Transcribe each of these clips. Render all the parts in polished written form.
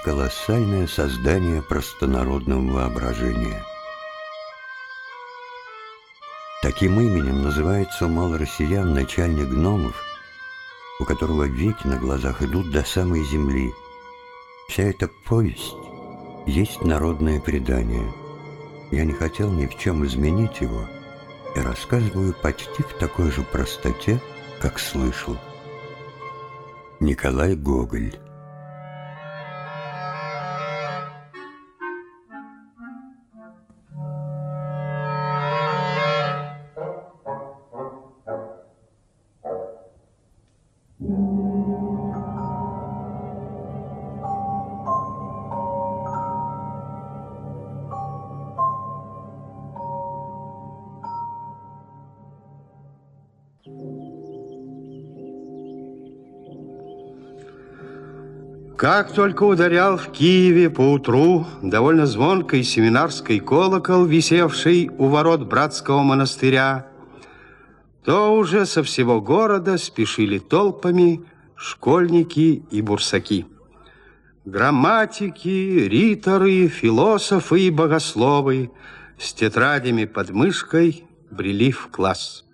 колоссальное создание простонародного воображения. Таким именем называется у малороссиян начальник гномов, у которого веки на глазах идут до самой земли. Вся эта повесть есть народное предание. Я не хотел ни в чем изменить его и рассказываю почти в такой же простоте, как слышал. Николай Гоголь. Как только ударял в Киеве поутру довольно звонкий семинарский колокол, висевший у ворот братского монастыря, то уже со всего города спешили толпами школьники и бурсаки. Грамматики, риторы, философы и богословы с тетрадями под мышкой брели в класс.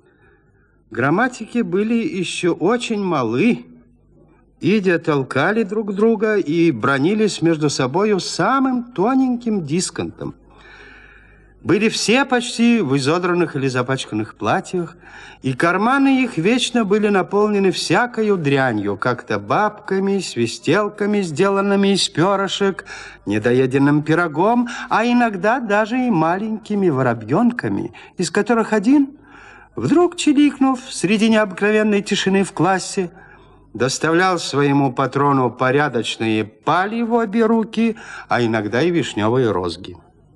Грамматики были еще очень малы, идя толкали друг друга и бранились между собою самым тоненьким дисконтом. Были все почти в изодранных или запачканных платьях, и карманы их вечно были наполнены всякою дрянью, как-то бабками, свистелками, сделанными из перышек, недоеденным пирогом, а иногда даже и маленькими воробьенками, из которых один, вдруг чирикнув среди необыкновенной тишины в классе, доставлял своему патрону порядочные пали в обе руки, а иногда и вишневые розги.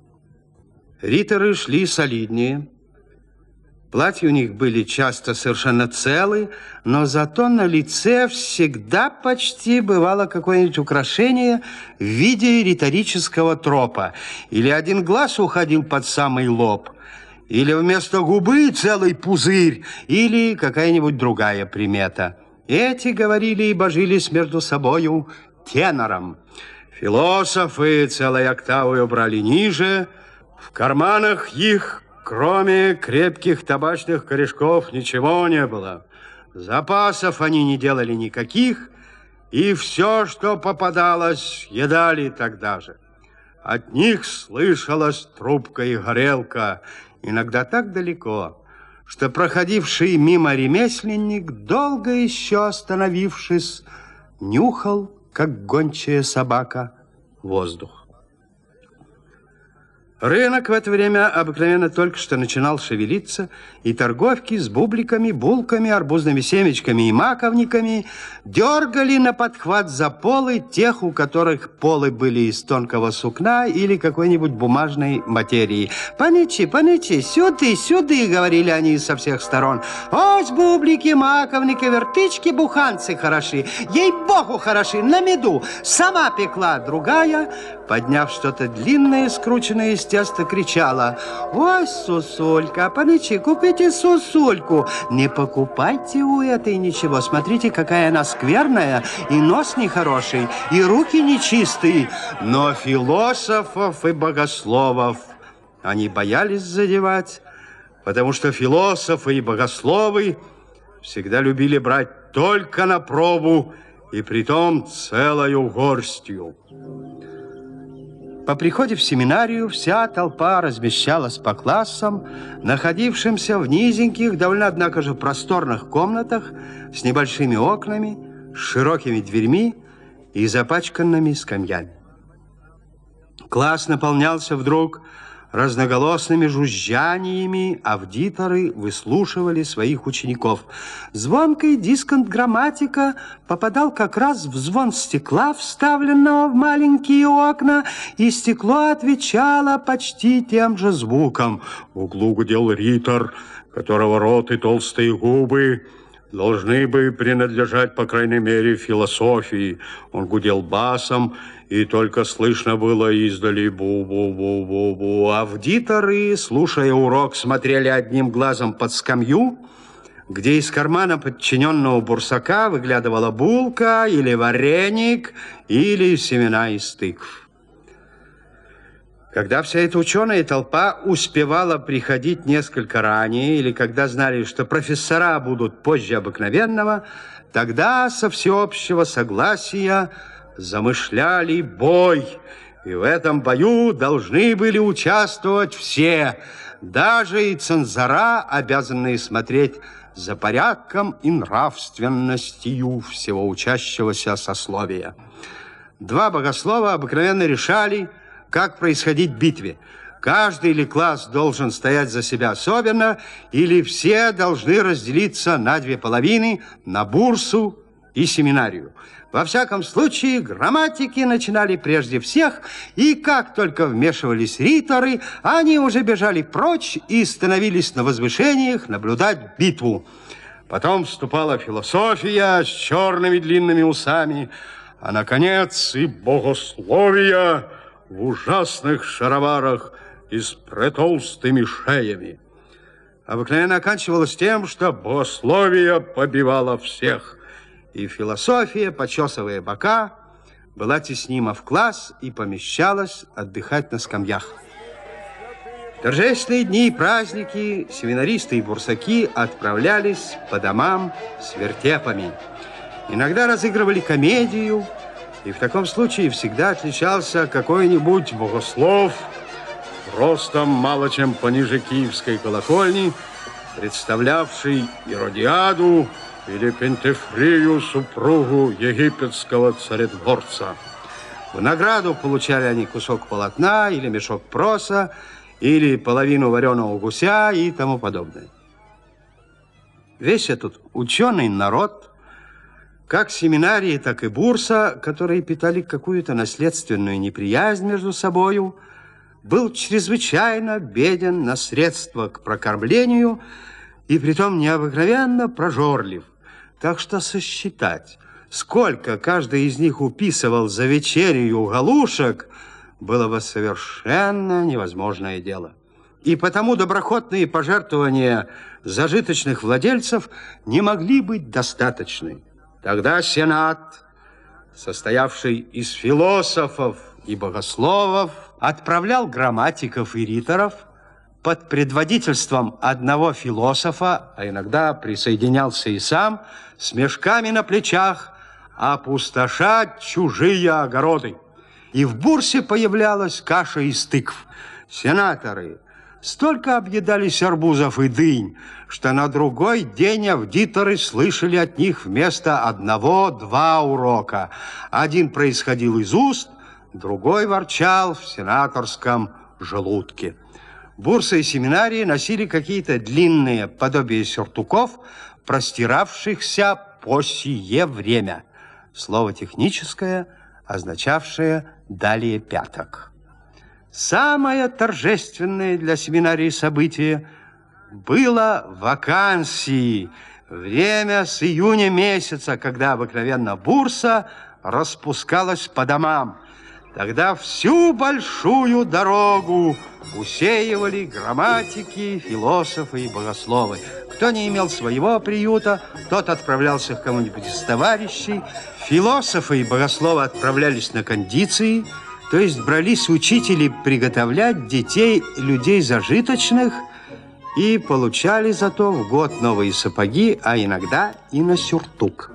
Риторы шли солиднее. Платья у них были часто совершенно целы, но зато на лице всегда почти бывало какое-нибудь украшение в виде риторического тропа. Или один глаз уходил под самый лоб, или вместо губы целый пузырь, или какая-нибудь другая примета. Эти говорили и божились между собою тенором. Философы целой октавой брали ниже. В карманах их, кроме крепких табачных корешков, ничего не было. Запасов они не делали никаких, и все, что попадалось, едали тогда же. От них слышалась трубка и горелка, иногда так далеко, что проходивший мимо ремесленник, долго еще остановившись, нюхал, как гончая собака, воздух. Рынок в это время обыкновенно только что начинал шевелиться, и торговки с бубликами, булками, арбузными семечками и маковниками дергали на подхват за полы тех, у которых полы были из тонкого сукна или какой-нибудь бумажной материи. «Паничи, паничи, сюды, сюды!» — говорили они со всех сторон. «Ось бублики, маковники, вертычки, буханцы хороши! Ей-богу, хороши, на меду! Сама пекла!» Другая, подняв что-то длинное, скрученное из теста, кричала: «Ой, сусулька, паничи, купите сусульку! Не покупайте у этой ничего, смотрите, какая она скверная, и нос нехороший, и руки нечистые». Но философов и богословов они боялись задевать, потому что философы и богословы всегда любили брать только на пробу, и притом целою горстью. По приходе в семинарию вся толпа размещалась по классам, находившимся в низеньких, довольно, однако же, просторных комнатах с небольшими окнами, с широкими дверьми и запачканными скамьями. Класс наполнялся вдруг разноголосными жужжаниями, аудиторы выслушивали своих учеников. Звонкий дисконт грамматика попадал как раз в звон стекла, вставленного в маленькие окна, и стекло отвечало почти тем же звуком. В углу гудел ритор, которого рот и толстые губы должны бы принадлежать, по крайней мере, философии. Он гудел басом, и только слышно было издали бу-бу-бу-бу-бу. Аудиторы, слушая урок, смотрели одним глазом под скамью, где из кармана подчиненного бурсака выглядывала булка или вареник, или семена из тыкв. Когда вся эта ученая толпа успевала приходить несколько ранее, или когда знали, что профессора будут позже обыкновенного, тогда со всеобщего согласия замышляли бой. И в этом бою должны были участвовать все, даже и цензора, обязанные смотреть за порядком и нравственностью всего учащегося сословия. Два богослова обыкновенно решали, как происходить в битве. Каждый или класс должен стоять за себя особенно, или все должны разделиться на две половины, на бурсу и семинарию. Во всяком случае, грамматики начинали прежде всех, и как только вмешивались риторы, они уже бежали прочь и становились на возвышениях наблюдать битву. Потом вступала философия с черными длинными усами, а, наконец, и богословие в ужасных шароварах и с претолстыми шеями. Обыкновенно оканчивалось тем, что богословие побивало всех, и философия, почесывая бока, была теснима в класс и помещалась отдыхать на скамьях. В торжественные дни и праздники семинаристы и бурсаки отправлялись по домам с вертепами. Иногда разыгрывали комедию, и в таком случае всегда отличался какой-нибудь богослов, ростом мало чем пониже Киевской колокольни, представлявший Иродиаду или Пентефрию, супругу египетского царедворца. В награду получали они кусок полотна или мешок проса, или половину вареного гуся и тому подобное. Весь этот ученый народ, как семинарии, так и бурса, которые питали какую-то наследственную неприязнь между собою, был чрезвычайно беден на средства к прокормлению и притом необыкновенно прожорлив. Так что сосчитать, сколько каждый из них уписывал за вечерью галушек, было бы совершенно невозможное дело. И потому доброхотные пожертвования зажиточных владельцев не могли быть достаточны. Тогда Сенат, состоявший из философов и богословов, отправлял грамматиков и риторов под предводительством одного философа, а иногда присоединялся и сам, с мешками на плечах, опустошать чужие огороды. И в бурсе появлялась каша из тыкв. Сенаторы столько объедались арбузов и дынь, что на другой день аудиторы слышали от них вместо одного-два урока. Один происходил из уст, другой ворчал в сенаторском желудке. Бурсы и семинарии носили какие-то длинные подобия сюртуков, простиравшихся по сие время. Слово техническое, означавшее «далее пяток». Самое торжественное для семинарии событие было вакансии, время с июня месяца, когда обыкновенно бурса распускалась по домам. Тогда всю большую дорогу усеивали грамматики, философы и богословы. Кто не имел своего приюта, тот отправлялся к кому-нибудь из товарищей. Философы и богословы отправлялись на кондиции, то есть брались учители приготовлять детей людей зажиточных и получали зато в год новые сапоги, а иногда и на сюртук.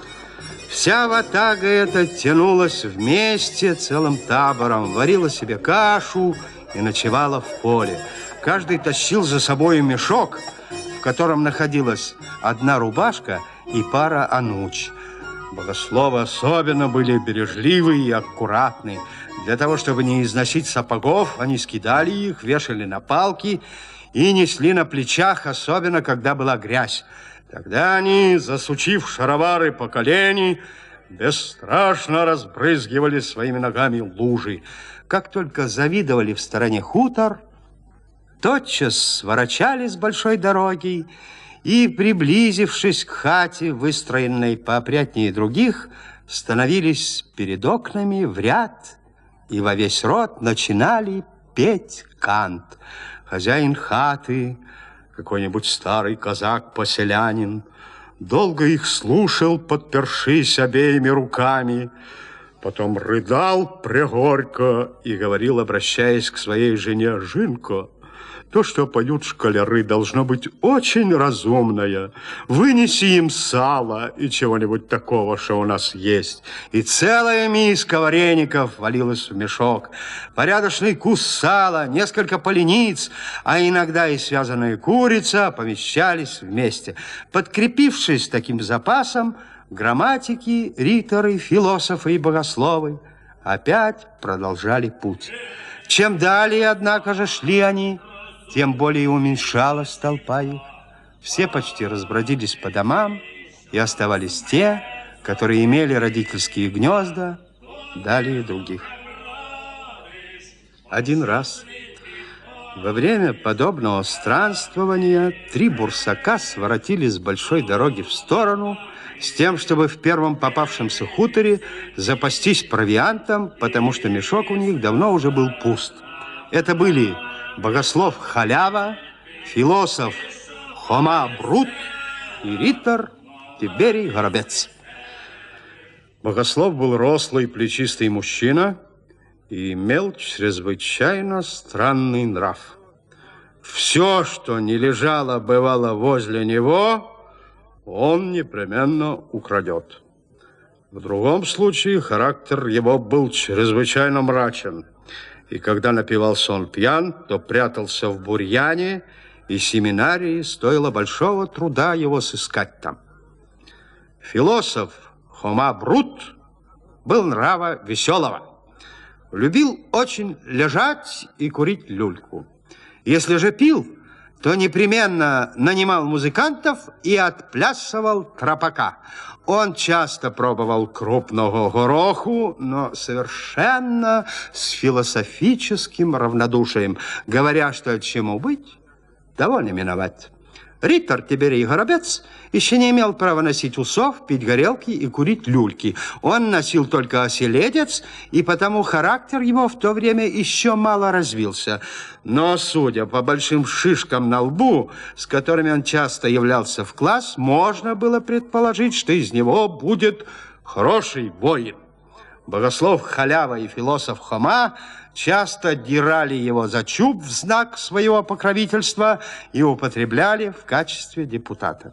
Вся ватага эта тянулась вместе целым табором, варила себе кашу и ночевала в поле. Каждый тащил за собой мешок, в котором находилась одна рубашка и пара ануч. Богословы особенно были бережливы и аккуратны. Для того, чтобы не износить сапогов, они скидали их, вешали на палки и несли на плечах, особенно когда была грязь. Тогда они, засучив шаровары по колени, бесстрашно разбрызгивали своими ногами лужи. Как только завидовали в стороне хутор, тотчас сворачали с большой дороги и, приблизившись к хате, выстроенной поопрятнее других, становились перед окнами в ряд и во весь рот начинали петь кант. Хозяин хаты какой-нибудь старый казак-поселянин, долго их слушал, подпершись обеими руками, потом рыдал прегорько и говорил, обращаясь к своей жене: «Жинко, то, что поют школяры, должно быть очень разумное. Вынеси им сало и чего-нибудь такого, что у нас есть». И целая миска вареников валилась в мешок. Порядочный кус сала, несколько полениц, а иногда и связанная курица помещались вместе. Подкрепившись таким запасом, грамматики, риторы, философы и богословы опять продолжали путь. Чем далее, однако же, шли они, тем более уменьшалась толпа их. Все почти разбродились по домам, и оставались те, которые имели родительские гнезда, далее других. Один раз во время подобного странствования 3 бурсака своротили с большой дороги в сторону с тем, чтобы в первом попавшемся хуторе запастись провиантом, потому что мешок у них давно уже был пуст. Это были богослов Халява, философ Хома Брут и ритор Тиберий Горобец. Богослов был рослый, плечистый мужчина и имел чрезвычайно странный нрав. Все, что не лежало, бывало возле него, он непременно украдет. В другом случае характер его был чрезвычайно мрачен. И когда напивался он пьян, то прятался в бурьяне, и семинарии стоило большого труда его сыскать там. Философ Хома Брут был нрава веселого. Любил очень лежать и курить люльку. Если же пил, то непременно нанимал музыкантов и отплясывал тропака. Он часто пробовал крупного гороху, но совершенно с философическим равнодушием, говоря, что чему быть, того не миновать. Ритор Тиберий Горобец еще не имел права носить усов, пить горелки и курить люльки. Он носил только оселедец, и потому характер его в то время еще мало развился. Но, судя по большим шишкам на лбу, с которыми он часто являлся в класс, можно было предположить, что из него будет хороший воин. Богослов Халява и философ Хома часто дирали его за чуб в знак своего покровительства и употребляли в качестве депутата.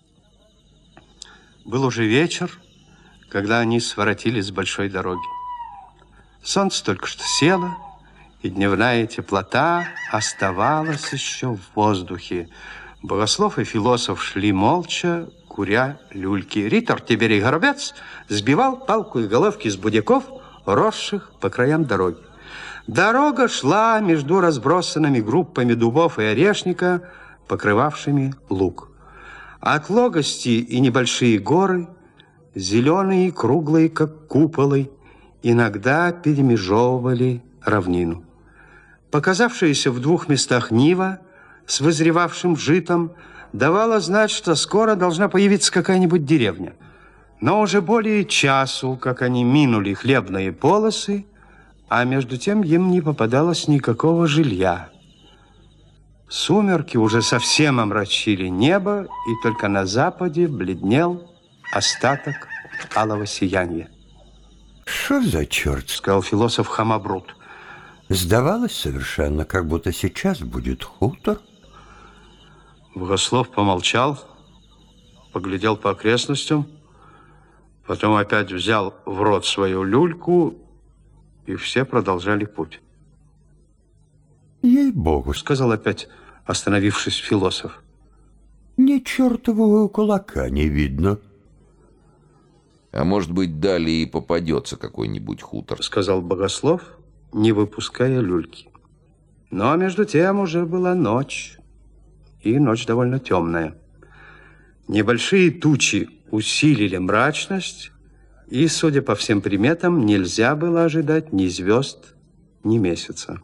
Был уже вечер, когда они своротились с большой дороги. Солнце только что село, и дневная теплота оставалась еще в воздухе. Богослов и философ шли молча, куря люльки. Ритор Тиберий Горобец сбивал палку и головки с будяков, росших по краям дороги. Дорога шла между разбросанными группами дубов и орешника, покрывавшими луг. Отлогости и небольшие горы, зеленые и круглые, как куполы, иногда перемежевывали равнину. Показавшаяся в 2 местах нива с вызревавшим житом давала знать, что скоро должна появиться какая-нибудь деревня. Но уже более часу, как они минули хлебные полосы, а между тем им не попадалось никакого жилья. Сумерки уже совсем омрачили небо, и только на западе бледнел остаток алого сияния. «Что за черт?» — сказал философ Хома Брут. Сдавалось совершенно, как будто сейчас будет хутор. Богослов помолчал, поглядел по окрестностям, потом опять взял в рот свою люльку, и все продолжали путь. «Ей-богу», — сказал опять, остановившись, философ. «Ни чертового кулака не видно». «А может быть, далее и попадется какой-нибудь хутор», — сказал богослов, не выпуская люльки. Но между тем уже была ночь, и ночь довольно темная. Небольшие тучи усилили мрачность, и, судя по всем приметам, нельзя было ожидать ни звезд, ни месяца.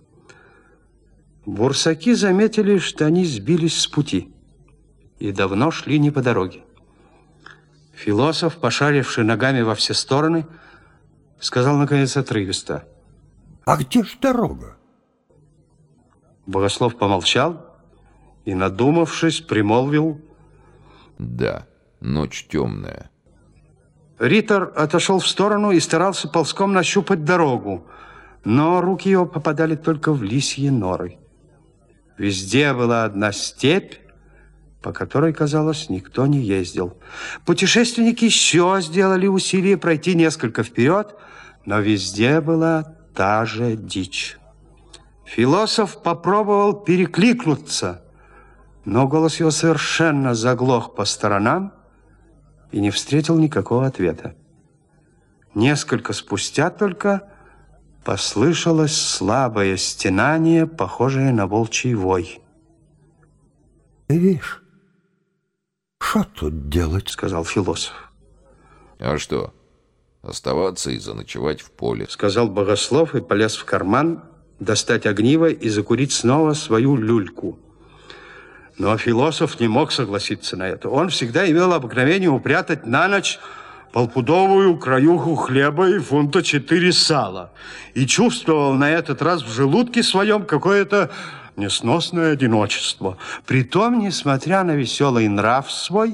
Бурсаки заметили, что они сбились с пути и давно шли не по дороге. Философ, пошаривший ногами во все стороны, сказал, наконец, отрывисто: «А где ж дорога?» Богослов помолчал и, надумавшись, примолвил: Да, ночь темная. Риттер отошел в сторону и старался ползком нащупать дорогу, но руки его попадали только в лисьи норы. Везде была одна степь, по которой, казалось, никто не ездил. Путешественники еще сделали усилие пройти несколько вперед, но везде была та же дичь. Философ попробовал перекликнуться, но голос его совершенно заглох по сторонам и не встретил никакого ответа. Несколько спустя только послышалось слабое стенание, похожее на волчий вой. «Видишь, что тут делать?» — сказал философ. А что? Оставаться и заночевать в поле. Сказал богослов и полез в карман достать огниво и закурить снова свою люльку. Но философ не мог согласиться на это. Он всегда имел обыкновение упрятать на ночь полпудовую краюху хлеба и фунта 4 сала. И чувствовал на этот раз в желудке своем какое-то несносное одиночество. Притом, несмотря на веселый нрав свой,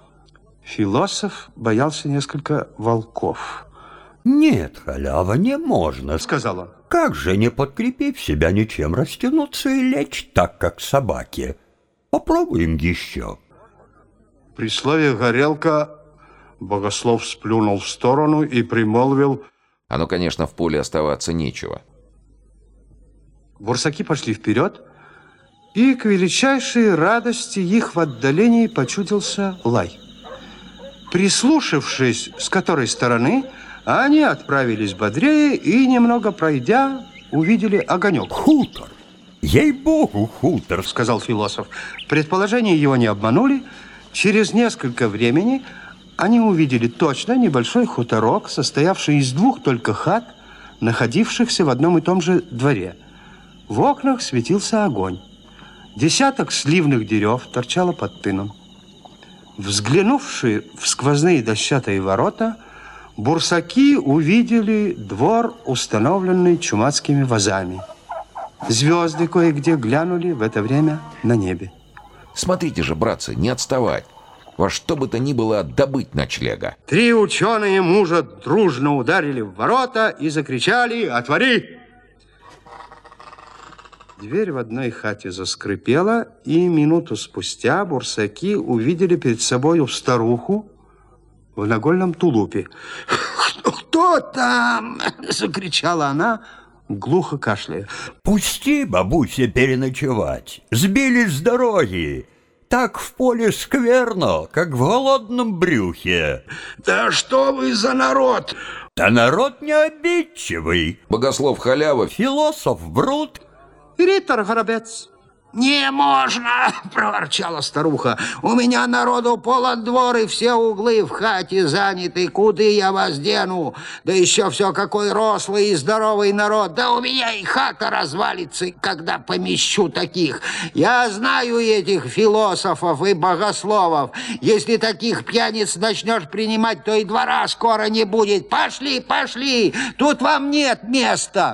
философ боялся несколько волков. «Нет, халява, не можно», — Сказал он. «Как же, не подкрепив себя ничем, растянуться и лечь так, как собаки? Попробуем еще». При слове «горелка» богослов сплюнул в сторону и примолвил: Оно, конечно, в поле оставаться нечего. бурсаки пошли вперед, и к величайшей радости их в отдалении почудился лай. Прислушавшись, с которой стороны, они отправились бодрее и, немного пройдя, увидели огонек. «Хутор! Ей-богу, хутор!» — Сказал философ. Предположения его не обманули. Через несколько времени они увидели точно небольшой хуторок, состоявший из 2 только хат, находившихся в одном и том же дворе. В окнах светился огонь. Десяток сливных дерев торчало под тыном. Взглянувши в сквозные дощатые ворота, бурсаки увидели двор, установленный чумацкими вазами. Звезды кое-где глянули в это время на небе. Смотрите же, братцы, не отставать. Во что бы то ни было добыть ночлега. 3 ученые мужа дружно ударили в ворота и закричали: «Отвори!» Дверь в одной хате заскрипела, и минуту спустя бурсаки увидели перед собою старуху в нагольном тулупе. «Кто там?» — закричала она, глухо кашляя. «Пусти, бабуся, переночевать. Сбились с дороги. Так в поле скверно, как в голодном брюхе». «Да что вы за народ?» «Да народ не обидчивый. Богослов халява. Философ брут». «Риттер Горобец». «Не можно!» — проворчала старуха. «У меня народу полон двор, и все углы в хате заняты. Куды я вас дену? Да еще все какой рослый и здоровый народ. Да у меня и хата развалится, когда помещу таких. Я знаю этих философов и богословов. Если таких пьяниц начнешь принимать, то и двора скоро не будет. Пошли, пошли! Тут вам нет места!»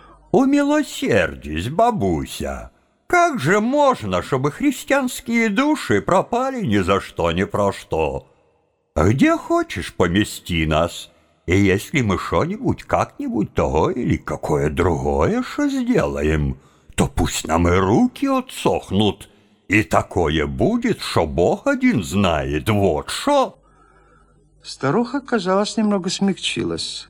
«Умилосердись, бабуся. Как же можно, чтобы христианские души пропали ни за что, ни про что? Где хочешь, помести нас, и если мы что-нибудь, как-нибудь того или какое другое что сделаем, то пусть нам и руки отсохнут, и такое будет, что Бог один знает, вот что». Старуха, казалось, немного смягчилась.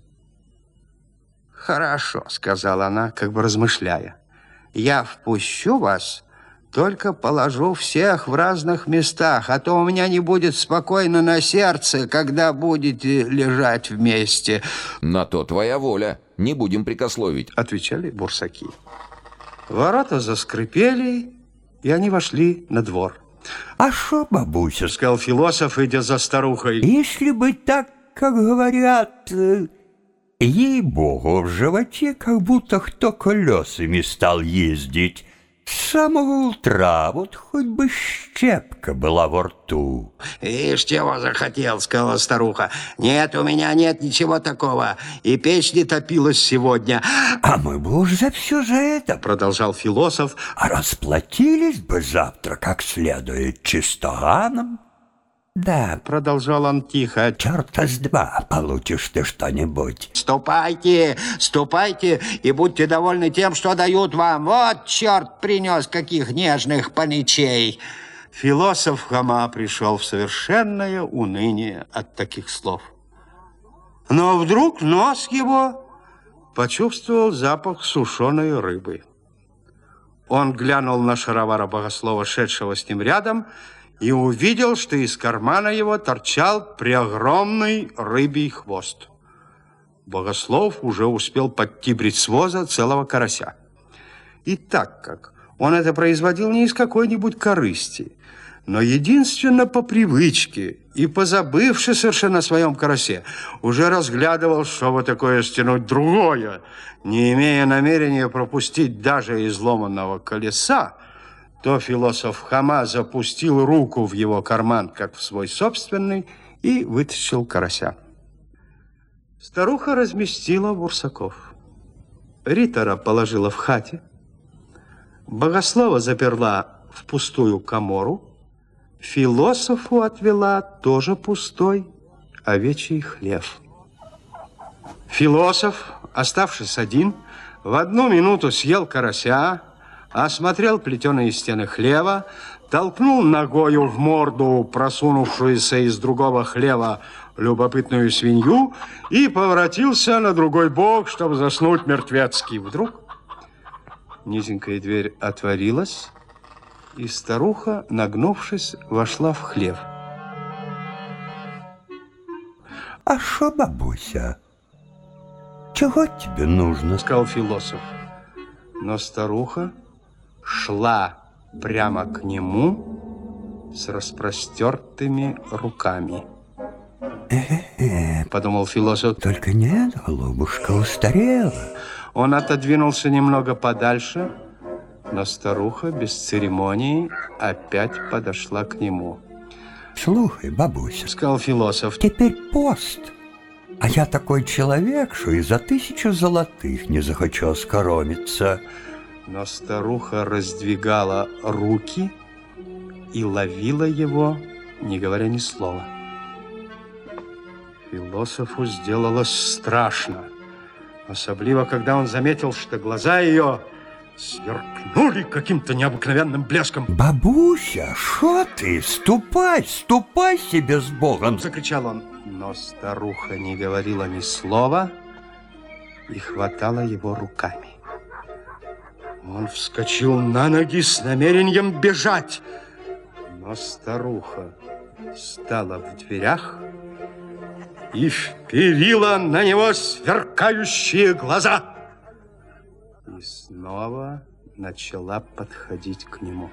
«Хорошо», — сказала она, как бы размышляя. «Я впущу вас, только положу всех в разных местах, а то у меня не будет спокойно на сердце, когда будете лежать вместе». На то твоя воля. Не будем прикословить. Отвечали бурсаки. Ворота заскрипели, и они вошли на двор. «А шо, бабуся, — Сказал философ, идя за старухой. если бы так, как говорят, ей-богу, в животе как будто кто колесами стал ездить, С самого утра, вот хоть бы щепка была во рту. «Ишь, чего захотел», — сказала старуха. «Нет, у меня нет ничего такого, и печь не топилась сегодня». А мы бы уж за все за это, Продолжал философ. а расплатились бы завтра как следует чистоганом. Да, Продолжал он тихо. черта с два получишь ты что-нибудь. «Ступайте, ступайте и будьте довольны тем, что дают вам. Вот черт принес каких нежных паничей». Философ Хома пришел в совершенное уныние от таких слов. Но вдруг нос его почувствовал запах сушеной рыбы. Он глянул на шаровара богослова, шедшего с ним рядом, и увидел, что из кармана его торчал преогромный рыбий хвост. Богослов уже успел подтибрить с воза целого карася. И так как он это производил не из какой-нибудь корысти, но единственно по привычке и позабывши совершенно о своем карасе, уже разглядывал, что вот такое стянуть другое, не имея намерения пропустить даже изломанного колеса, то философ Хома запустил руку в его карман, как в свой собственный, и вытащил карася. Старуха разместила бурсаков. Ритора положила в хате. Богослова заперла в пустую камору. Философу отвела тоже пустой овечий хлев. Философ, оставшись один, в одну минуту съел карася, осмотрел плетеные стены хлева, толкнул ногою в морду просунувшуюся из другого хлева любопытную свинью и поворотился на другой бок, чтобы заснуть мертвецкий. Вдруг низенькая дверь отворилась, и старуха, нагнувшись, вошла в хлев. А шо, бабуся, чего тебе нужно? Сказал философ. Но старуха шла прямо к нему с распростертыми руками. Подумал философ. Только нет, голубушка, устарела. Он отодвинулся немного подальше, но старуха без церемонии опять подошла к нему. Слухай, бабуся, Сказал философ. теперь пост. А я такой человек, что и за 1000 золотых не захочу оскоромиться. Но старуха раздвигала руки и ловила его, не говоря ни слова. Философу сделалось страшно, особливо, когда он заметил, что глаза ее сверкнули каким-то необыкновенным блеском. Бабуся, шо ты? Ступай, ступай себе с Богом! Закричал он, но старуха не говорила ни слова и хватала его руками. Он вскочил на ноги с намерением бежать, но старуха стала в дверях и вперила на него сверкающие глаза. И снова начала подходить к нему.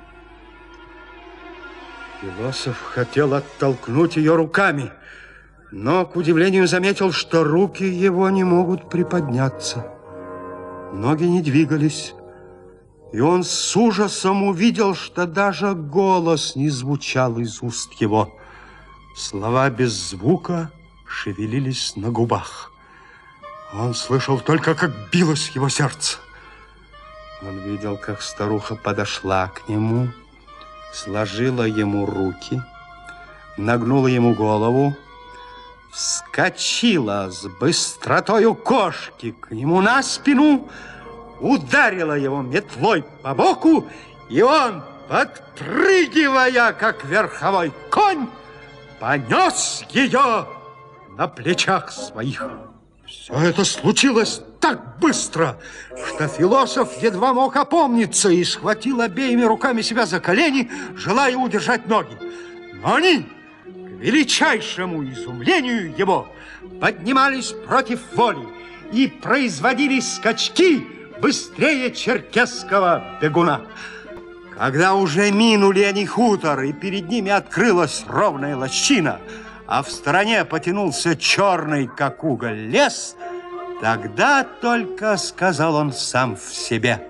Философ хотел оттолкнуть ее руками, но, к удивлению, заметил, что руки его не могут приподняться. Ноги не двигались, и он с ужасом увидел, что даже голос не звучал из уст его. Слова без звука шевелились на губах. Он слышал только, как билось его сердце. Он видел, как старуха подошла к нему, сложила ему руки, нагнула ему голову, вскочила с быстротою кошки к нему на спину, ударила его метлой по боку, и он, подпрыгивая, как верховой конь, понес ее на плечах своих. Все это случилось так быстро, что философ едва мог опомниться и схватил обеими руками себя за колени, желая удержать ноги. Но они, к величайшему изумлению его, поднимались против воли и производили скачки быстрее черкесского бегуна. Когда уже минули они хутор, и перед ними открылась ровная лощина, а в стороне потянулся черный, как уголь, лес, тогда только сказал он сам в себе: